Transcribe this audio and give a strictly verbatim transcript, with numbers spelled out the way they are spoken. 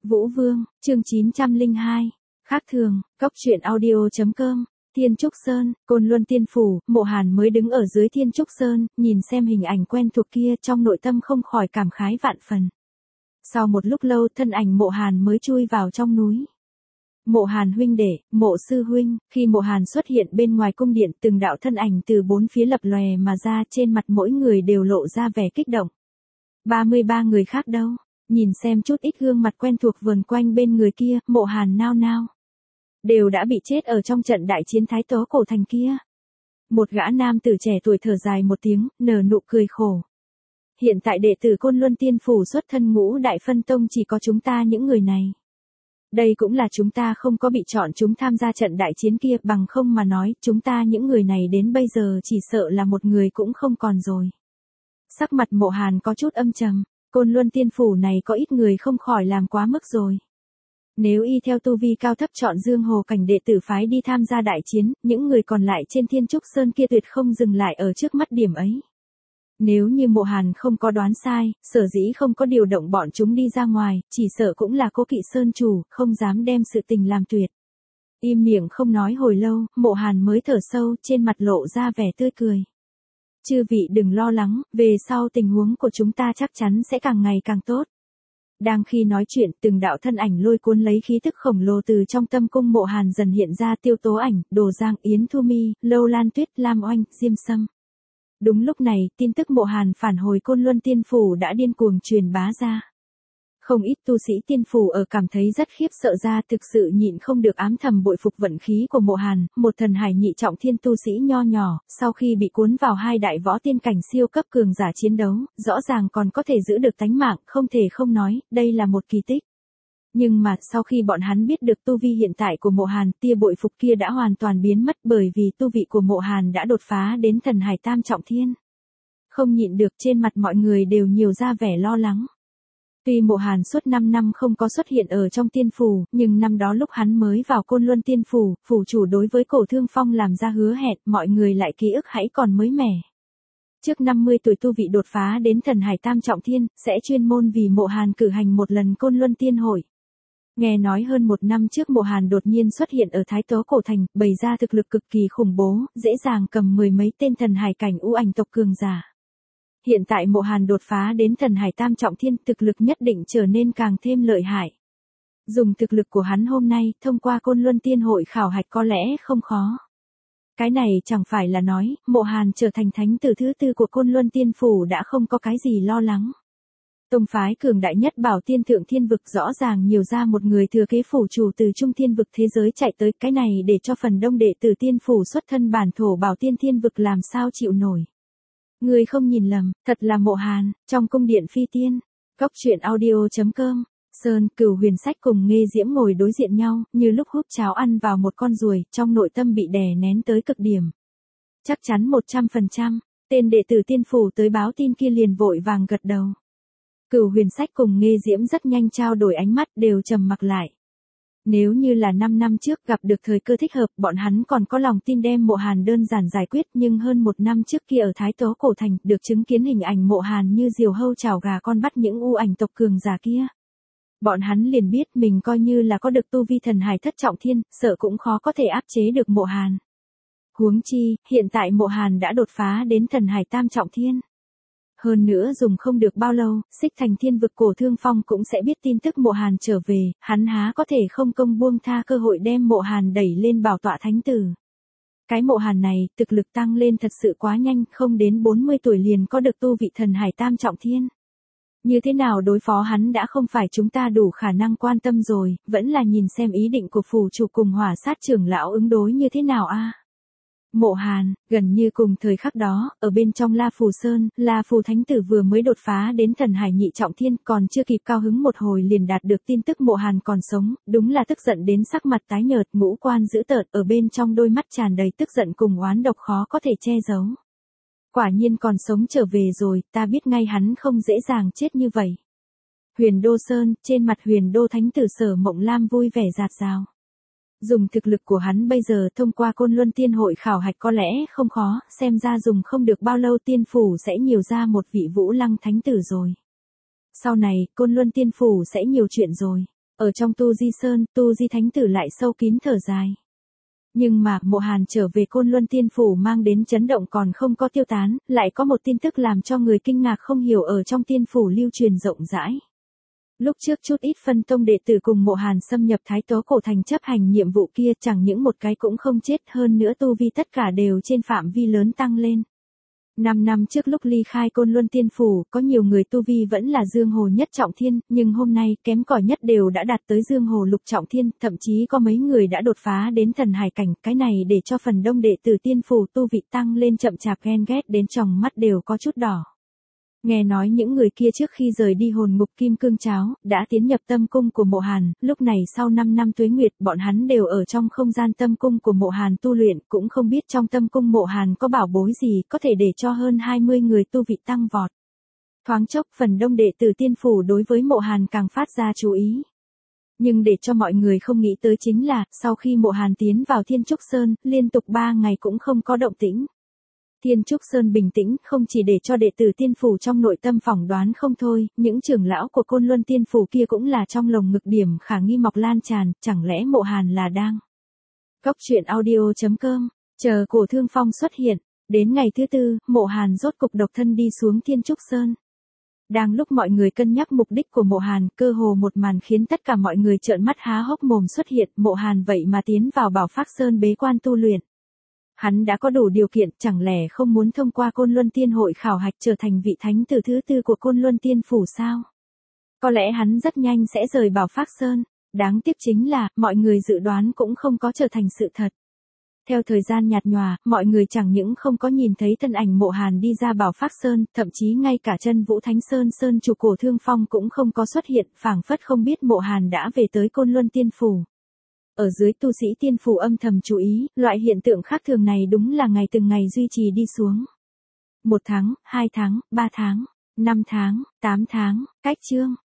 Vũ Vương, chương chín trăm lẻ hai. Khác thường, cốc truyện audio.com. Thiên Trúc Sơn, Côn Luân Tiên Phủ, Mộ Hàn mới đứng ở dưới Thiên Trúc Sơn, nhìn xem hình ảnh quen thuộc kia trong nội tâm không khỏi cảm khái vạn phần. Sau một lúc lâu thân ảnh Mộ Hàn mới chui vào trong núi. Mộ Hàn huynh đệ, Mộ sư huynh, khi Mộ Hàn xuất hiện bên ngoài cung điện từng đạo thân ảnh từ bốn phía lập lòe mà ra, trên mặt mỗi người đều lộ ra vẻ kích động. ba mươi ba người khác đâu? Nhìn xem chút ít gương mặt quen thuộc vờn quanh bên người kia, Mộ Hàn nao nao. Đều đã bị chết ở trong trận đại chiến Thái Tố Cổ Thành kia. Một gã nam tử trẻ tuổi thở dài một tiếng, nở nụ cười khổ. Hiện tại đệ tử Côn Luân Tiên Phủ xuất thân Ngũ Đại Phân Tông chỉ có chúng ta những người này. Đây cũng là chúng ta không có bị chọn chúng tham gia trận đại chiến kia, bằng không mà nói, chúng ta những người này đến bây giờ chỉ sợ là một người cũng không còn rồi. Sắc mặt Mộ Hàn có chút âm trầm, Côn Luân Tiên Phủ này có ít người không khỏi làm quá mức rồi. Nếu y theo tu vi cao thấp chọn Dương Hồ cảnh đệ tử phái đi tham gia đại chiến, những người còn lại trên Thiên Trúc Sơn kia tuyệt không dừng lại ở trước mắt điểm ấy. Nếu như Mộ Hàn không có đoán sai, sở dĩ không có điều động bọn chúng đi ra ngoài, chỉ sợ cũng là Cố Kỵ Sơn chủ, không dám đem sự tình làm tuyệt. Im miệng không nói hồi lâu, Mộ Hàn mới thở sâu, trên mặt lộ ra vẻ tươi cười. Chư vị đừng lo lắng, về sau tình huống của chúng ta chắc chắn sẽ càng ngày càng tốt. Đang khi nói chuyện, từng đạo thân ảnh lôi cuốn lấy khí tức khổng lồ từ trong tâm cung Mộ Hàn dần hiện ra, Tiêu Tố Ảnh, Đồ Giang, Yến Thu Mi, Lâu Lan Tuyết, Lam Oanh, Diêm Sâm. Đúng lúc này, tin tức Mộ Hàn phản hồi Côn Luân Tiên Phủ đã điên cuồng truyền bá ra. Không ít tu sĩ Tiên Phủ ở cảm thấy rất khiếp sợ ra, thực sự nhịn không được ám thầm bội phục vận khí của Mộ Hàn, một thần hải nhị trọng thiên tu sĩ nho nhỏ, sau khi bị cuốn vào hai đại võ tiên cảnh siêu cấp cường giả chiến đấu, rõ ràng còn có thể giữ được tánh mạng, không thể không nói, đây là một kỳ tích. Nhưng mà sau khi bọn hắn biết được tu vi hiện tại của Mộ Hàn, tia bội phục kia đã hoàn toàn biến mất, bởi vì tu vị của Mộ Hàn đã đột phá đến thần hải tam trọng thiên. Không nhịn được, trên mặt mọi người đều nhiều ra vẻ lo lắng. Tuy Mộ Hàn suốt năm năm không có xuất hiện ở trong tiên phủ, nhưng năm đó lúc hắn mới vào Côn Luân Tiên Phủ, phủ chủ đối với Cổ Thương Phong làm ra hứa hẹn, mọi người lại ký ức hãy còn mới mẻ. Trước năm mươi tuổi tu vị đột phá đến thần hải tam trọng thiên, sẽ chuyên môn vì Mộ Hàn cử hành một lần Côn Luân Tiên Hội. Nghe nói hơn một năm trước Mộ Hàn đột nhiên xuất hiện ở Thái Tố Cổ Thành, bày ra thực lực cực kỳ khủng bố, dễ dàng cầm mười mấy tên thần hải cảnh u ảnh tộc cường giả. Hiện tại Mộ Hàn đột phá đến thần hải tam trọng thiên, thực lực nhất định trở nên càng thêm lợi hại. Dùng thực lực của hắn hôm nay, thông qua Côn Luân Tiên Hội khảo hạch có lẽ không khó. Cái này chẳng phải là nói, Mộ Hàn trở thành thánh tử thứ tư của Côn Luân Tiên Phủ đã không có cái gì lo lắng. Tông phái cường đại nhất Bảo Tiên Thượng Thiên Vực rõ ràng nhiều ra một người thừa kế phủ chủ từ Trung Thiên Vực thế giới chạy tới, cái này để cho phần đông đệ tử Tiên Phủ xuất thân bản thổ Bảo Tiên Thiên Vực làm sao chịu nổi. Người không nhìn lầm, thật là Mộ Hàn, trong cung điện phi tiên. Cốc truyện audio.com. Sơn, Cửu Huyền Sách cùng Nghê Diễm ngồi đối diện nhau, như lúc hút cháo ăn vào một con ruồi, trong nội tâm bị đè nén tới cực điểm. Chắc chắn một trăm phần trăm, tên đệ tử Tiên Phủ tới báo tin kia liền vội vàng gật đầu. Cửu Huyền Sách cùng Nghê Diễm rất nhanh trao đổi ánh mắt, đều trầm mặc lại. Nếu như là năm năm trước gặp được thời cơ thích hợp, bọn hắn còn có lòng tin đem Mộ Hàn đơn giản giải quyết, nhưng hơn một năm trước kia ở Thái Tố Cổ Thành, được chứng kiến hình ảnh Mộ Hàn như diều hâu chảo gà con bắt những u ảnh tộc cường giả kia. Bọn hắn liền biết mình coi như là có được tu vi thần hải thất trọng thiên, sợ cũng khó có thể áp chế được Mộ Hàn. Huống chi, hiện tại Mộ Hàn đã đột phá đến thần hải tam trọng thiên. Hơn nữa dùng không được bao lâu, Xích Thành Thiên Vực Cổ Thương Phong cũng sẽ biết tin tức Mộ Hàn trở về, hắn há có thể không công buông tha cơ hội đem Mộ Hàn đẩy lên bảo tọa thánh tử. Cái Mộ Hàn này, thực lực tăng lên thật sự quá nhanh, không đến bốn mươi tuổi liền có được tu vị thần hải tam trọng thiên. Như thế nào đối phó hắn đã không phải chúng ta đủ khả năng quan tâm rồi, vẫn là nhìn xem ý định của phủ chủ cùng Hỏa Sát trưởng lão ứng đối như thế nào a. Mộ Hàn, gần như cùng thời khắc đó, ở bên trong La Phù Sơn, La Phù Thánh Tử vừa mới đột phá đến thần hải nhị trọng thiên, còn chưa kịp cao hứng một hồi liền đạt được tin tức Mộ Hàn còn sống, đúng là tức giận đến sắc mặt tái nhợt, ngũ quan dữ tợn, ở bên trong đôi mắt tràn đầy tức giận cùng oán độc khó có thể che giấu. Quả nhiên còn sống trở về rồi, ta biết ngay hắn không dễ dàng chết như vậy. Huyền Đô Sơn, trên mặt Huyền Đô Thánh Tử Sở Mộng Lam vui vẻ rạt rào. Dùng thực lực của hắn bây giờ thông qua Côn Luân Tiên Hội khảo hạch có lẽ không khó, xem ra dùng không được bao lâu Tiên Phủ sẽ nhiều ra một vị Vũ Lăng Thánh Tử rồi. Sau này, Côn Luân Tiên Phủ sẽ nhiều chuyện rồi. Ở trong Tu Di Sơn, Tu Di Thánh Tử lại sâu kín thở dài. Nhưng mà, Mộ Hàn trở về Côn Luân Tiên Phủ mang đến chấn động còn không có tiêu tán, lại có một tin tức làm cho người kinh ngạc không hiểu ở trong tiên phủ lưu truyền rộng rãi. Lúc trước chút ít phân tông đệ tử cùng Mộ Hàn xâm nhập Thái Tố Cổ Thành chấp hành nhiệm vụ kia chẳng những một cái cũng không chết, hơn nữa tu vi tất cả đều trên phạm vi lớn tăng lên. Năm năm trước lúc ly khai Côn Luân Tiên Phủ, có nhiều người tu vi vẫn là Dương Hồ nhất trọng thiên, nhưng hôm nay kém cỏi nhất đều đã đạt tới Dương Hồ lục trọng thiên, thậm chí có mấy người đã đột phá đến thần hải cảnh, cái này để cho phần đông đệ tử Tiên Phủ tu vị tăng lên chậm chạp, ghen ghét đến tròng mắt đều có chút đỏ. Nghe nói những người kia trước khi rời đi hồn ngục kim cương cháo, đã tiến nhập tâm cung của Mộ Hàn, lúc này sau năm năm tuế nguyệt bọn hắn đều ở trong không gian tâm cung của Mộ Hàn tu luyện, cũng không biết trong tâm cung Mộ Hàn có bảo bối gì có thể để cho hơn hai mươi người tu vị tăng vọt. Thoáng chốc phần đông đệ tử Tiên Phủ đối với Mộ Hàn càng phát ra chú ý. Nhưng để cho mọi người không nghĩ tới chính là, sau khi Mộ Hàn tiến vào Thiên Trúc Sơn, liên tục ba ngày cũng không có động tĩnh. Thiên Trúc Sơn bình tĩnh không chỉ để cho đệ tử Tiên Phủ trong nội tâm phỏng đoán không thôi, những trưởng lão của Côn Luân Tiên Phủ kia cũng là trong lồng ngực điểm khả nghi mọc lan tràn, chẳng lẽ Mộ Hàn là đang. Góc truyện audio chấm com, chờ Cổ Thương Phong xuất hiện, đến ngày thứ tư, Mộ Hàn rốt cục độc thân đi xuống Thiên Trúc Sơn. Đang lúc mọi người cân nhắc mục đích của Mộ Hàn, cơ hồ một màn khiến tất cả mọi người trợn mắt há hốc mồm xuất hiện, Mộ Hàn vậy mà tiến vào Bảo Phác Sơn bế quan tu luyện. Hắn đã có đủ điều kiện, chẳng lẽ không muốn thông qua Côn Luân Tiên Hội khảo hạch trở thành vị thánh tử thứ tư của Côn Luân Tiên Phủ sao? Có lẽ hắn rất nhanh sẽ rời Bảo Phác Sơn, đáng tiếc chính là, mọi người dự đoán cũng không có trở thành sự thật. Theo thời gian nhạt nhòa, mọi người chẳng những không có nhìn thấy thân ảnh Mộ Hàn đi ra Bảo Phác Sơn, thậm chí ngay cả chân Vũ Thánh Sơn Sơn chủ Cổ Thương Phong cũng không có xuất hiện, phảng phất không biết Mộ Hàn đã về tới Côn Luân Tiên Phủ. Ở dưới tu sĩ Tiên Phủ âm thầm chú ý, loại hiện tượng khác thường này đúng là ngày từng ngày duy trì đi xuống. Một tháng, hai tháng, ba tháng, năm tháng, tám tháng, cách chương.